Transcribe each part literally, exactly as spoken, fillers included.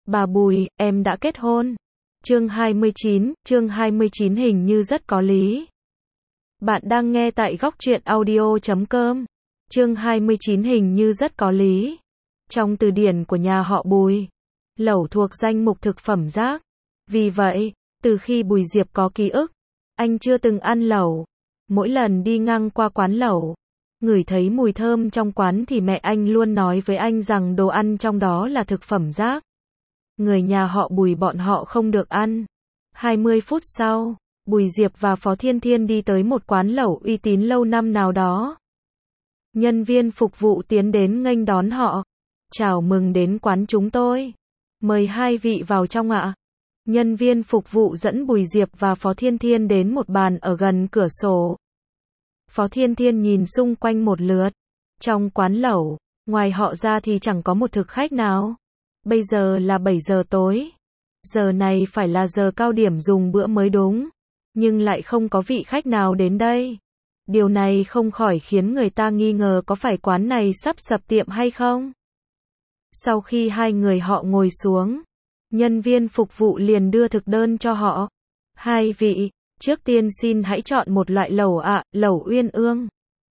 Bà Bùi, em đã kết hôn. Chương hai mươi chín, chương hai mươi chín hình như rất có lý. Bạn đang nghe tại góc truyện audio chấm com. Chương hai mươi chín hình như rất có lý. Trong từ điển của nhà họ Bùi, lẩu thuộc danh mục thực phẩm rác. Vì vậy, từ khi Bùi Diệp có ký ức, anh chưa từng ăn lẩu. Mỗi lần đi ngang qua quán lẩu, ngửi thấy mùi thơm trong quán thì mẹ anh luôn nói với anh rằng đồ ăn trong đó là thực phẩm rác. Người nhà họ Bùi bọn họ không được ăn. hai mươi phút sau, Bùi Diệp và Phó Thiên Thiên đi tới một quán lẩu uy tín lâu năm nào đó. Nhân viên phục vụ tiến đến nghênh đón họ. Chào mừng đến quán chúng tôi. Mời hai vị vào trong ạ. Nhân viên phục vụ dẫn Bùi Diệp và Phó Thiên Thiên đến một bàn ở gần cửa sổ. Phó Thiên Thiên nhìn xung quanh một lượt. Trong quán lẩu, ngoài họ ra thì chẳng có một thực khách nào. Bây giờ là bảy giờ tối. Giờ này phải là giờ cao điểm dùng bữa mới đúng. Nhưng lại không có vị khách nào đến đây. Điều này không khỏi khiến người ta nghi ngờ có phải quán này sắp sập tiệm hay không. Sau khi hai người họ ngồi xuống, nhân viên phục vụ liền đưa thực đơn cho họ. Hai vị, trước tiên xin hãy chọn một loại lẩu ạ, lẩu uyên ương.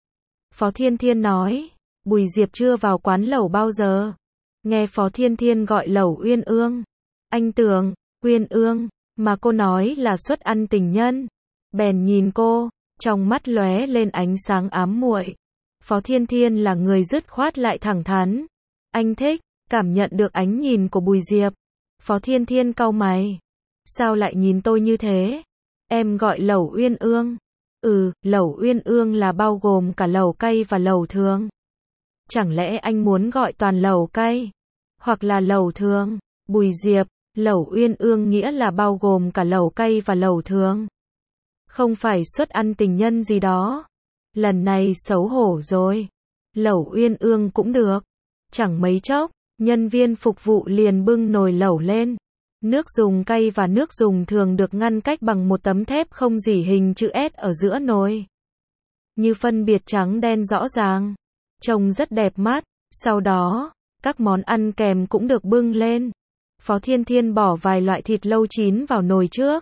Phó Thiên Thiên nói, Bùi Diệp chưa vào quán lẩu bao giờ. Nghe Phó Thiên Thiên gọi lẩu uyên ương, anh tưởng, uyên ương, mà cô nói là suất ăn tình nhân. Bèn nhìn cô, trong mắt lóe lên ánh sáng ám muội. Phó Thiên Thiên là người dứt khoát lại thẳng thắn. Anh thích, cảm nhận được ánh nhìn của Bùi Diệp. Phó Thiên Thiên cau mày. Sao lại nhìn tôi như thế? Em gọi lẩu uyên ương. Ừ, lẩu uyên ương là bao gồm cả lẩu cay và lẩu thường. Chẳng lẽ anh muốn gọi toàn lẩu cay? Hoặc là lẩu thường? Bùi Diệp, lẩu uyên ương nghĩa là bao gồm cả lẩu cay và lẩu thường. Không phải suất ăn tình nhân gì đó. Lần này xấu hổ rồi. Lẩu uyên ương cũng được. Chẳng mấy chốc, nhân viên phục vụ liền bưng nồi lẩu lên. Nước dùng cay và nước dùng thường được ngăn cách bằng một tấm thép không rỉ hình chữ S ở giữa nồi. Như phân biệt trắng đen rõ ràng. Trông rất đẹp mắt. Sau đó, các món ăn kèm cũng được bưng lên. Phó Thiên Thiên bỏ vài loại thịt lâu chín vào nồi trước.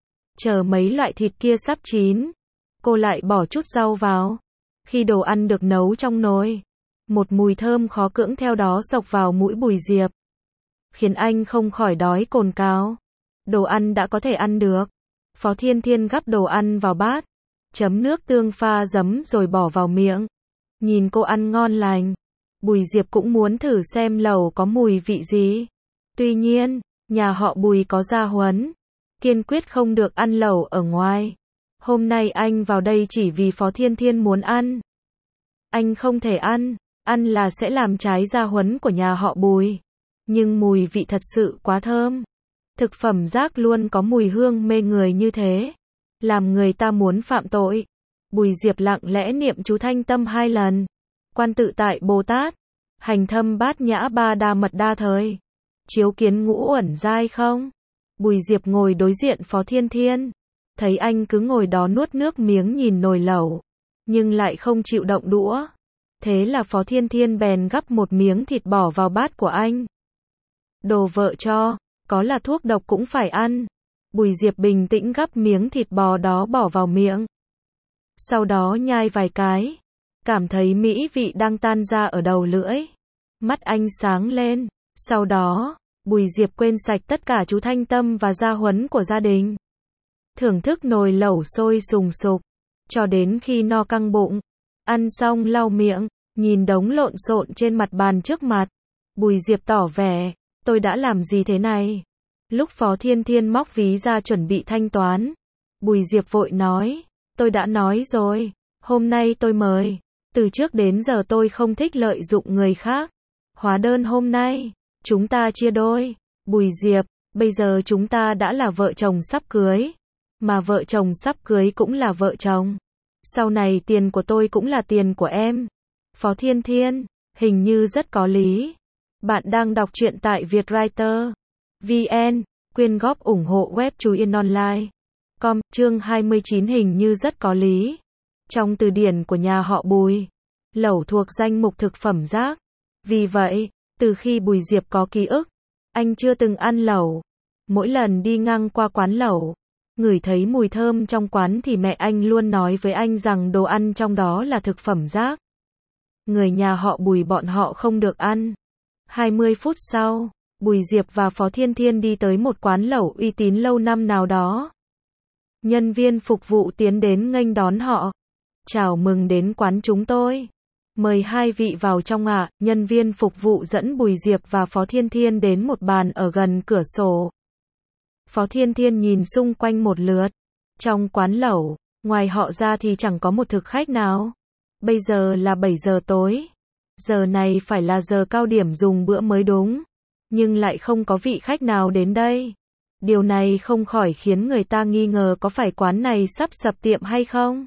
Chờ mấy loại thịt kia sắp chín, cô lại bỏ chút rau vào. Khi đồ ăn được nấu trong nồi, một mùi thơm khó cưỡng theo đó xộc vào mũi Bùi Diệp, khiến anh không khỏi đói cồn cào. Đồ ăn đã có thể ăn được. Phó Thiên Thiên gắp đồ ăn vào bát, chấm nước tương pha giấm rồi bỏ vào miệng. Nhìn cô ăn ngon lành, Bùi Diệp cũng muốn thử xem lẩu có mùi vị gì. Tuy nhiên, nhà họ Bùi có gia huấn, kiên quyết không được ăn lẩu ở ngoài. Hôm nay anh vào đây chỉ vì Phó Thiên Thiên muốn ăn. Anh không thể ăn, ăn là sẽ làm trái gia huấn của nhà họ Bùi. Nhưng mùi vị thật sự quá thơm. Thực phẩm rác luôn có mùi hương mê người như thế, làm người ta muốn phạm tội. Bùi Diệp lặng lẽ niệm chú Thanh Tâm hai lần. Quan tự tại Bồ Tát, hành thâm bát nhã ba đa mật đa thời, chiếu kiến ngũ uẩn giai không. Bùi Diệp ngồi đối diện Phó Thiên Thiên, thấy anh cứ ngồi đó nuốt nước miếng nhìn nồi lẩu, nhưng lại không chịu động đũa. Thế là Phó Thiên Thiên bèn gắp một miếng thịt bỏ vào bát của anh. Đồ vợ cho, có là thuốc độc cũng phải ăn. Bùi Diệp bình tĩnh gắp miếng thịt bò đó bỏ vào miệng. Sau đó nhai vài cái, cảm thấy mỹ vị đang tan ra ở đầu lưỡi. Mắt anh sáng lên. Sau đó, Bùi Diệp quên sạch tất cả chú Thanh Tâm và gia huấn của gia đình. Thưởng thức nồi lẩu sôi sùng sục, cho đến khi no căng bụng. Ăn xong lau miệng, nhìn đống lộn xộn trên mặt bàn trước mặt. Bùi Diệp tỏ vẻ, tôi đã làm gì thế này? Lúc Phó Thiên Thiên móc ví ra chuẩn bị thanh toán, Bùi Diệp vội nói, tôi đã nói rồi, hôm nay tôi mời. Từ trước đến giờ tôi không thích lợi dụng người khác. Hóa đơn hôm nay, chúng ta chia đôi. Bùi Diệp, bây giờ chúng ta đã là vợ chồng sắp cưới. Mà vợ chồng sắp cưới cũng là vợ chồng. Sau này tiền của tôi cũng là tiền của em. Phó Thiên Thiên, hình như rất có lý. Bạn đang đọc truyện tại Vietwriter chấm vn, quyên góp ủng hộ web Chú Yên Online. Com, chương hai mươi chín hình như rất có lý. Trong từ điển của nhà họ Bùi, lẩu thuộc danh mục thực phẩm rác. Vì vậy, từ khi Bùi Diệp có ký ức, Anh chưa từng ăn lẩu. Mỗi lần đi ngang qua quán lẩu, ngửi thấy mùi thơm trong quán thì mẹ anh luôn nói với anh rằng đồ ăn trong đó là thực phẩm rác. Người nhà họ Bùi bọn họ không được ăn. hai mươi phút sau, Bùi Diệp và Phó Thiên Thiên đi tới một quán lẩu uy tín lâu năm nào đó. Nhân viên phục vụ tiến đến nghênh đón họ. Chào mừng đến quán chúng tôi. Mời hai vị vào trong ạ. À. Nhân viên phục vụ dẫn Bùi Diệp và Phó Thiên Thiên đến một bàn ở gần cửa sổ. Phó Thiên Thiên nhìn xung quanh một lượt. Trong quán lẩu, ngoài họ ra thì chẳng có một thực khách nào. Bây giờ là bảy giờ tối. Giờ này phải là giờ cao điểm dùng bữa mới đúng. Nhưng lại không có vị khách nào đến đây. Điều này không khỏi khiến người ta nghi ngờ có phải quán này sắp sập tiệm hay không.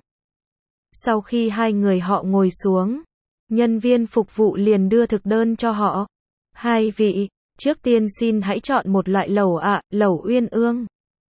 Sau khi hai người họ ngồi xuống, nhân viên phục vụ liền đưa thực đơn cho họ. Hai vị, trước tiên xin hãy chọn một loại lẩu ạ, à, lẩu Uyên Ương.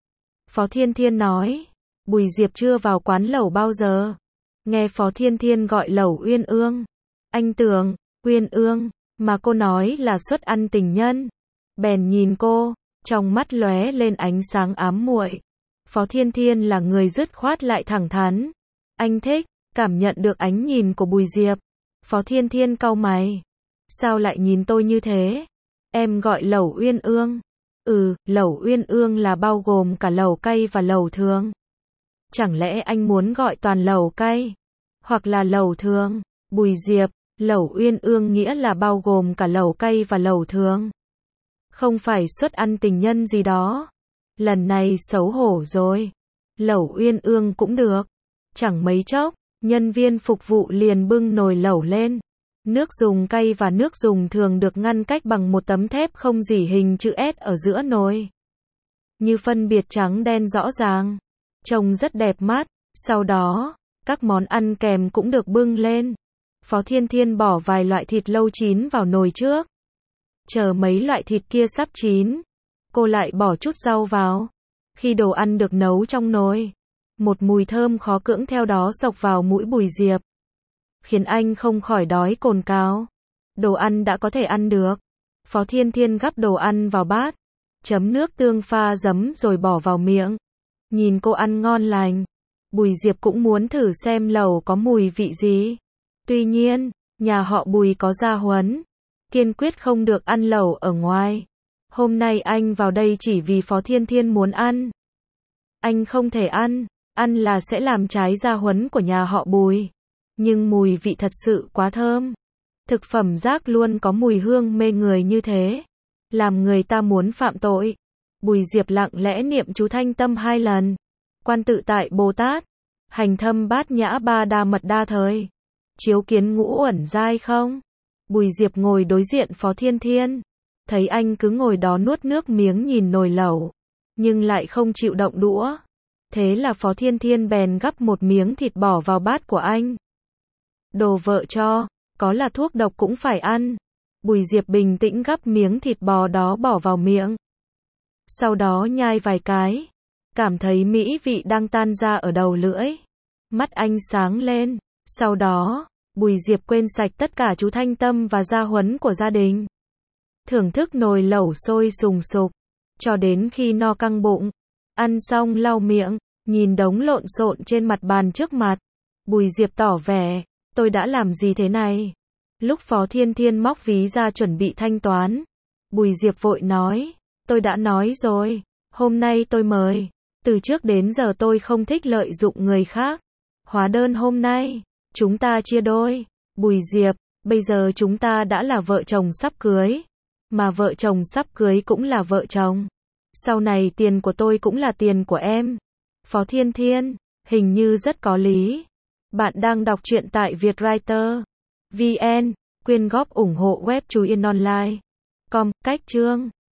Phó Thiên Thiên nói. Bùi Diệp chưa vào quán lẩu bao giờ. Nghe Phó Thiên Thiên gọi lẩu Uyên Ương. Anh tưởng, Uyên Ương, mà cô nói là suất ăn tình nhân. Bèn nhìn cô, trong mắt lóe lên ánh sáng ám muội. Phó Thiên Thiên là người dứt khoát lại thẳng thắn. Anh thích, cảm nhận được ánh nhìn của Bùi Diệp. Phó Thiên Thiên cau mày. Sao lại nhìn tôi như thế? Em gọi lẩu Uyên Ương. Ừ, lẩu Uyên Ương là bao gồm cả lẩu cay và lẩu thường. Chẳng lẽ anh muốn gọi toàn lẩu cay? Hoặc là lẩu thường? Bùi Diệp, lẩu Uyên Ương nghĩa là bao gồm cả lẩu cay và lẩu thường. Không phải suất ăn tình nhân gì đó. Lần này xấu hổ rồi. Lẩu Uyên Ương cũng được. Chẳng mấy chốc, nhân viên phục vụ liền bưng nồi lẩu lên. Nước dùng cay và nước dùng thường được ngăn cách bằng một tấm thép không rỉ hình chữ S ở giữa nồi. Như phân biệt trắng đen rõ ràng. Trông rất đẹp mắt. Sau đó, các món ăn kèm cũng được bưng lên. Phó Thiên Thiên bỏ vài loại thịt lâu chín vào nồi trước. Chờ mấy loại thịt kia sắp chín, cô lại bỏ chút rau vào. Khi đồ ăn được nấu trong nồi, một mùi thơm khó cưỡng theo đó xộc vào mũi Bùi Diệp, khiến anh không khỏi đói cồn cào. Đồ ăn đã có thể ăn được. Phó Thiên Thiên gắp đồ ăn vào bát, chấm nước tương pha giấm rồi bỏ vào miệng. Nhìn cô ăn ngon lành, Bùi Diệp cũng muốn thử xem lẩu có mùi vị gì. Tuy nhiên, nhà họ Bùi có gia huấn, kiên quyết không được ăn lẩu ở ngoài. Hôm nay anh vào đây chỉ vì Phó Thiên Thiên muốn ăn. Anh không thể ăn, ăn là sẽ làm trái gia huấn của nhà họ Bùi. Nhưng mùi vị thật sự quá thơm. Thực phẩm rác luôn có mùi hương mê người như thế, làm người ta muốn phạm tội. Bùi Diệp lặng lẽ niệm chú Thanh Tâm hai lần. Quan tự tại Bồ Tát, hành thâm bát nhã ba đa mật đa thời, chiếu kiến ngũ uẩn giai không. Bùi Diệp ngồi đối diện Phó Thiên Thiên, thấy anh cứ ngồi đó nuốt nước miếng nhìn nồi lẩu, nhưng lại không chịu động đũa. Thế là Phó Thiên Thiên bèn gắp một miếng thịt bỏ vào bát của anh. Đồ vợ cho, có là thuốc độc cũng phải ăn. Bùi Diệp bình tĩnh gắp miếng thịt bò đó bỏ vào miệng. Sau đó nhai vài cái, cảm thấy mỹ vị đang tan ra ở đầu lưỡi. Mắt anh sáng lên. Sau đó, Bùi Diệp quên sạch tất cả chú Thanh Tâm và gia huấn của gia đình. Thưởng thức nồi lẩu sôi sùng sục, cho đến khi no căng bụng. Ăn xong lau miệng, nhìn đống lộn xộn trên mặt bàn trước mặt. Bùi Diệp tỏ vẻ, tôi đã làm gì thế này? Lúc Phó Thiên Thiên móc ví ra chuẩn bị thanh toán, Bùi Diệp vội nói, tôi đã nói rồi, hôm nay tôi mời. Từ trước đến giờ tôi không thích lợi dụng người khác. Hóa đơn hôm nay, chúng ta chia đôi. Bùi Diệp, bây giờ chúng ta đã là vợ chồng sắp cưới. Mà vợ chồng sắp cưới cũng là vợ chồng. Sau này tiền của tôi cũng là tiền của em. Phó Thiên Thiên, hình như rất có lý. Bạn đang đọc truyện tại Vietwriter chấm vn, quyên góp ủng hộ web Chú Yên Online. Com, cách chương.